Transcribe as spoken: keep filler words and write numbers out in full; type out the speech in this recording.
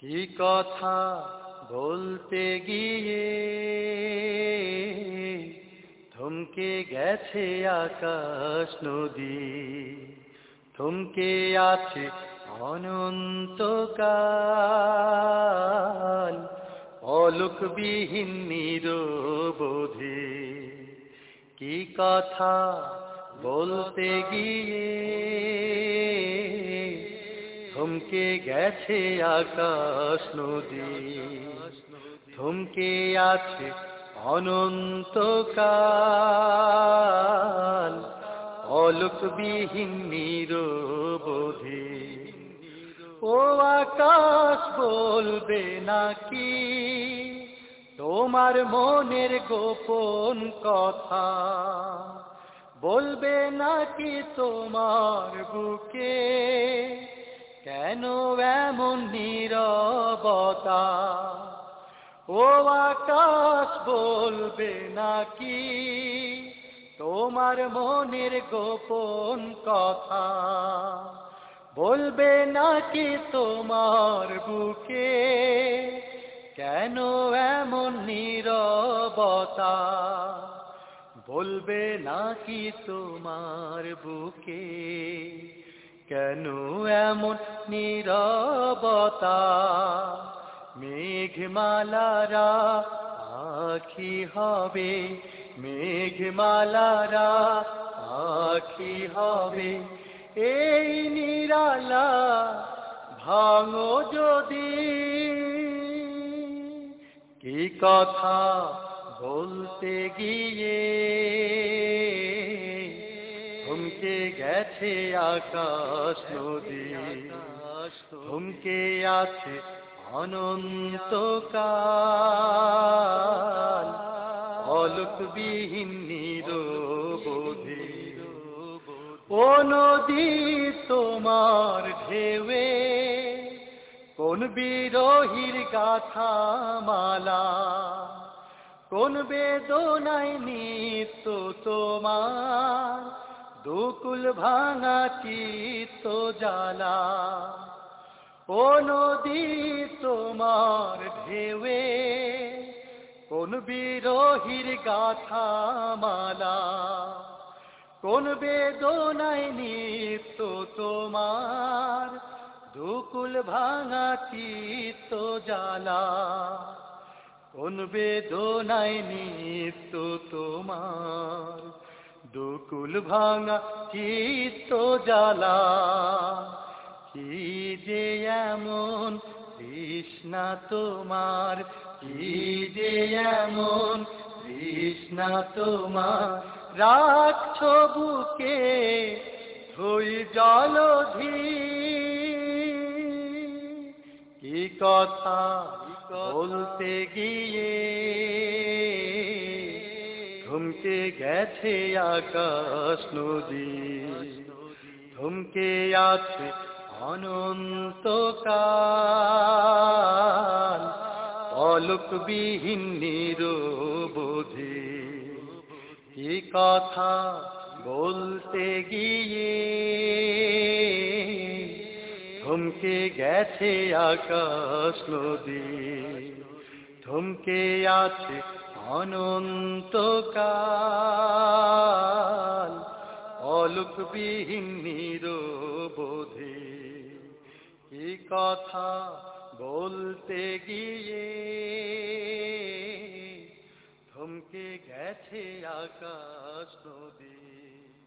কি কথা বলতে গিয়ে থমকে গেছে আকাশ নদী, থমকে আছে অনন্তকাল অলোকবিহীন নিরবধি। কি কথা বলতে গিয়ে থমকে গেছে আকাশ নদী, থমকে আছে অনন্তকাল অলোকবিহীন নিরবধি। ও আকাশ বলবে নাকি তোমার মনের গোপন কথা, বলবে নাকি তোমার বুকে কেন এমন নীরবতা। ও আকাশ বলবে নাকি তোমার মনের গোপন কথা, বলবে নাকি তোমার বুকে কেন এমন নীরবতা, বলবে নাকি তোমার বুকে কেন এমন নীরবতা। মেঘমালারা আখি হবে, মেঘমালারা আখি হবে, এই নিরালা ভাঙো যদি। কি কথা বলতে গিয়ে থমকে গেছে আকাশ নদী, থমকে আছে অনন্তকাল অলোকবিহীন নিরবধি। ও নদী তোমার ঢেউয়ে কোন বিরহীর গাথা মালা, কোন বেদনায় নিত্য তোমার দুকুল ভাঙা চিত্ত জ্বালা। ও নদী তোমার ঢেউয়ে কোন বিরহীর গাথা মালা, কোন বেদনায় নিত্য তোমার দুকুল ভাঙা চিত্ত জ্বালা। কোন বেদনায় নিত্য তোমার দুকুল ভাঙা চিত্ত জ্বালা। কি যে এমন তৃষ্ণা তোমার, কি যে এমন তৃষ্ণা তোমার, রাখছো বুকে ধুই জলধি। কি কথা বলতে গিয়ে থমকে গেছে আকাশ নদী, থমকে আছে অনন্তকাল অলোকবিহীন নিরবধি। কি কথা বলতে গিয়ে থমকে গেছে আকাশ নদী, থমকে আছে অনন্তকাল অলোকবিহীন নিরবধি। কি কথা বলতে গিয়ে থমকে গেছে আকাশ নদী।